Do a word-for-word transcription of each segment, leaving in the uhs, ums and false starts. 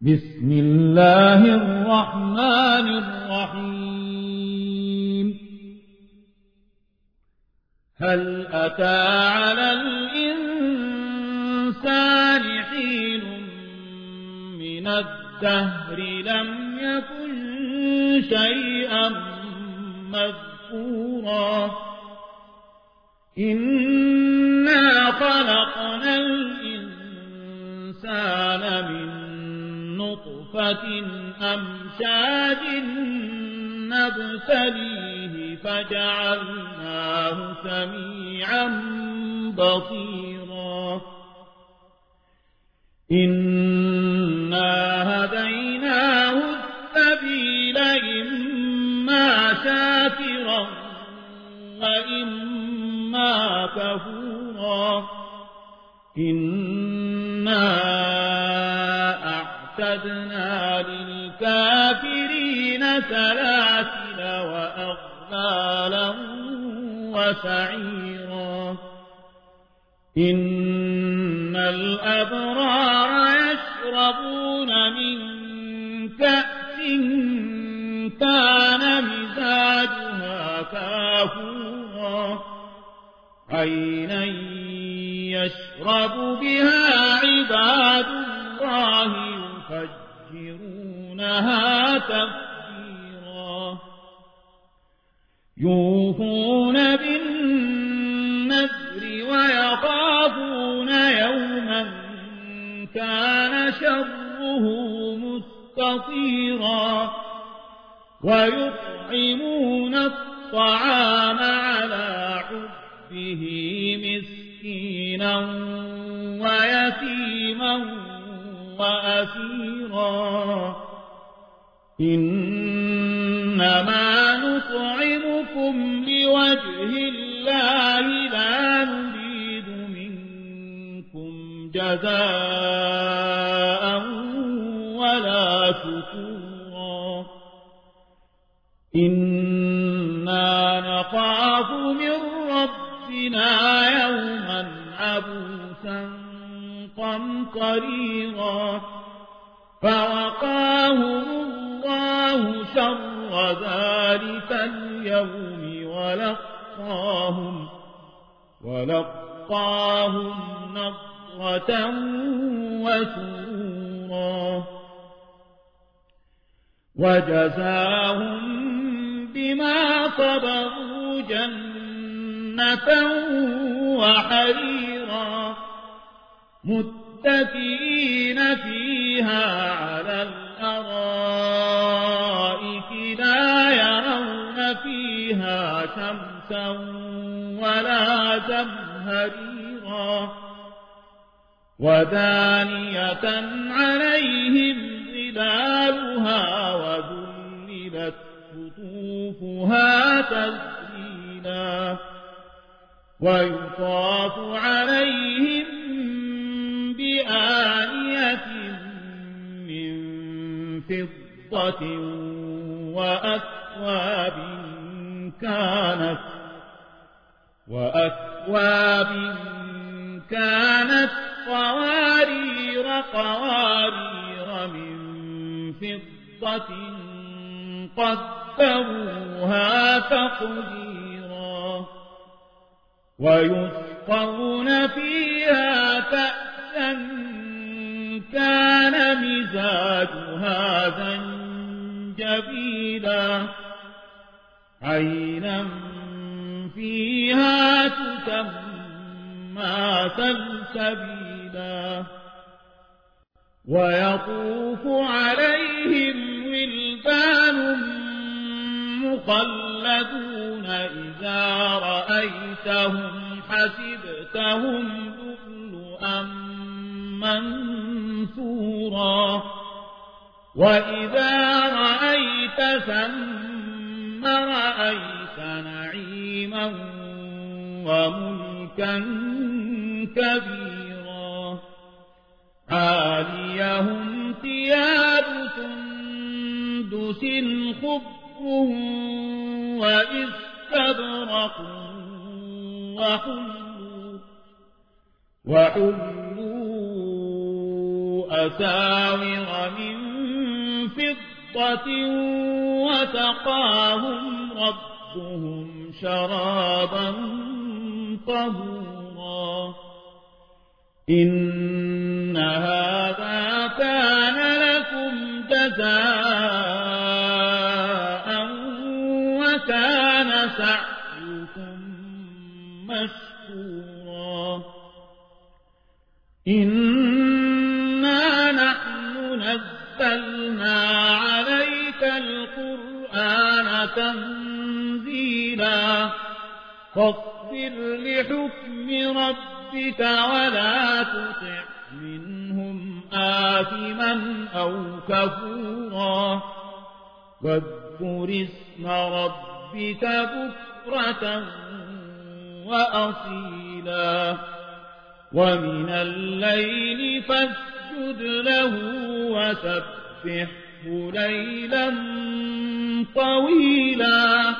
بسم الله الرحمن الرحيم هل أتى على الإنسان حين من الدهر لم يكن شيئا مذكورا إنا خلقنا الإنسان من نطفة أمشاج نبتليه فجعلناه سميعا بصيرا إنا هديناه السبيل إما شاكرا وإما كفورا إنا أعتدنا للكافرين سلاسل وأغلالا وسعيرا إن الأبرار يشربون من كأس كان مزاجها كافورا عينا يشرب بها عباد الله يفجرونها تفجيرا يوفون بالنذر ويخافون يوما كان شره مستطيرا ويطعمون الطعام على حبه مسكينا ويتيما وأسيرا إنما نطعمكم لوجه الله لا نريد منكم جزاء ولا شكورا إنا نخاف من ربنا يوما عبوسا قمطريرا فوقاهم الله شر ذلك اليوم ولقاهم ولقاهم نضرة وسرورا وجزاهم بما صبروا جنة وحريرا متكئين فيها على الأرائك لا يرون فيها شمسا ولا زمهريرا ودانية عليهم ظلالها وذللت قطوفها تذليلا ويطاف عليهم بآنية من فضة وأكواب كانت وأكواب كانت قوارير قوارير من فضة قدروها تقديرا ويسقون فيها كأسا كان مزاجها زنجبيلا عينا فيها تسمى سلسبيلا ويطوف عليهم ولدان مخلدون إذا رأيتهم حسبتهم لؤلؤا منثورا وإذا رأيت ثم رأيت نعيما وملكا كبيرا عاليهم ثياب سندس خضر وإستبرق وحلوا وحلوا أساور من فضة وسقاهم ربهم شرابا طهورا إن هذا كان لكم جزاء وكان سعيكم مشكورا إنا نحن نزلنا عليك القرآن تنزيلا فاصبر لحكم ربك ولا تطع منهم آثما أو كفورا واذكر اسم ربك بكرة وأصيلا ومن الليل فاسجد له وسبحه ليلا طويلا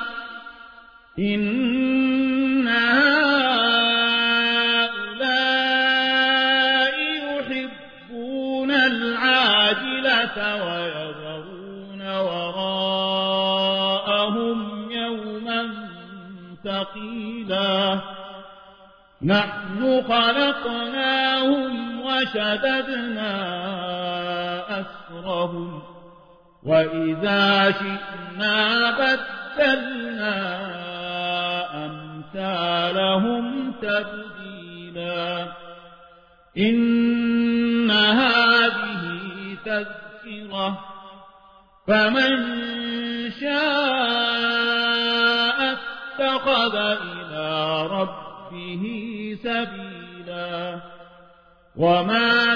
إن هؤلاء يحبون العاجلة ويذرون وراءهم يوما ثقيلا نحن خلقناهم وشددنا أسرهم وإذا شئنا بدلنا أمثالهم تبديلا إن هذه تذكرة فمن شاء اتخذ إلى ربه سبيلا وما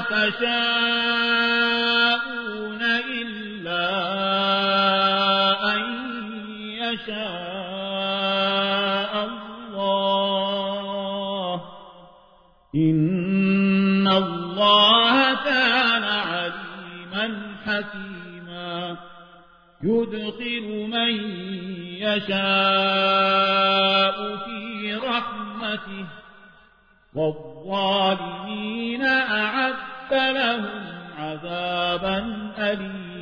تشاءون إلا أن يشاء الله إن الله كان عليما حكيما يدخل من يشاء في رحمته والظالمين أعد لهم عذابا أليما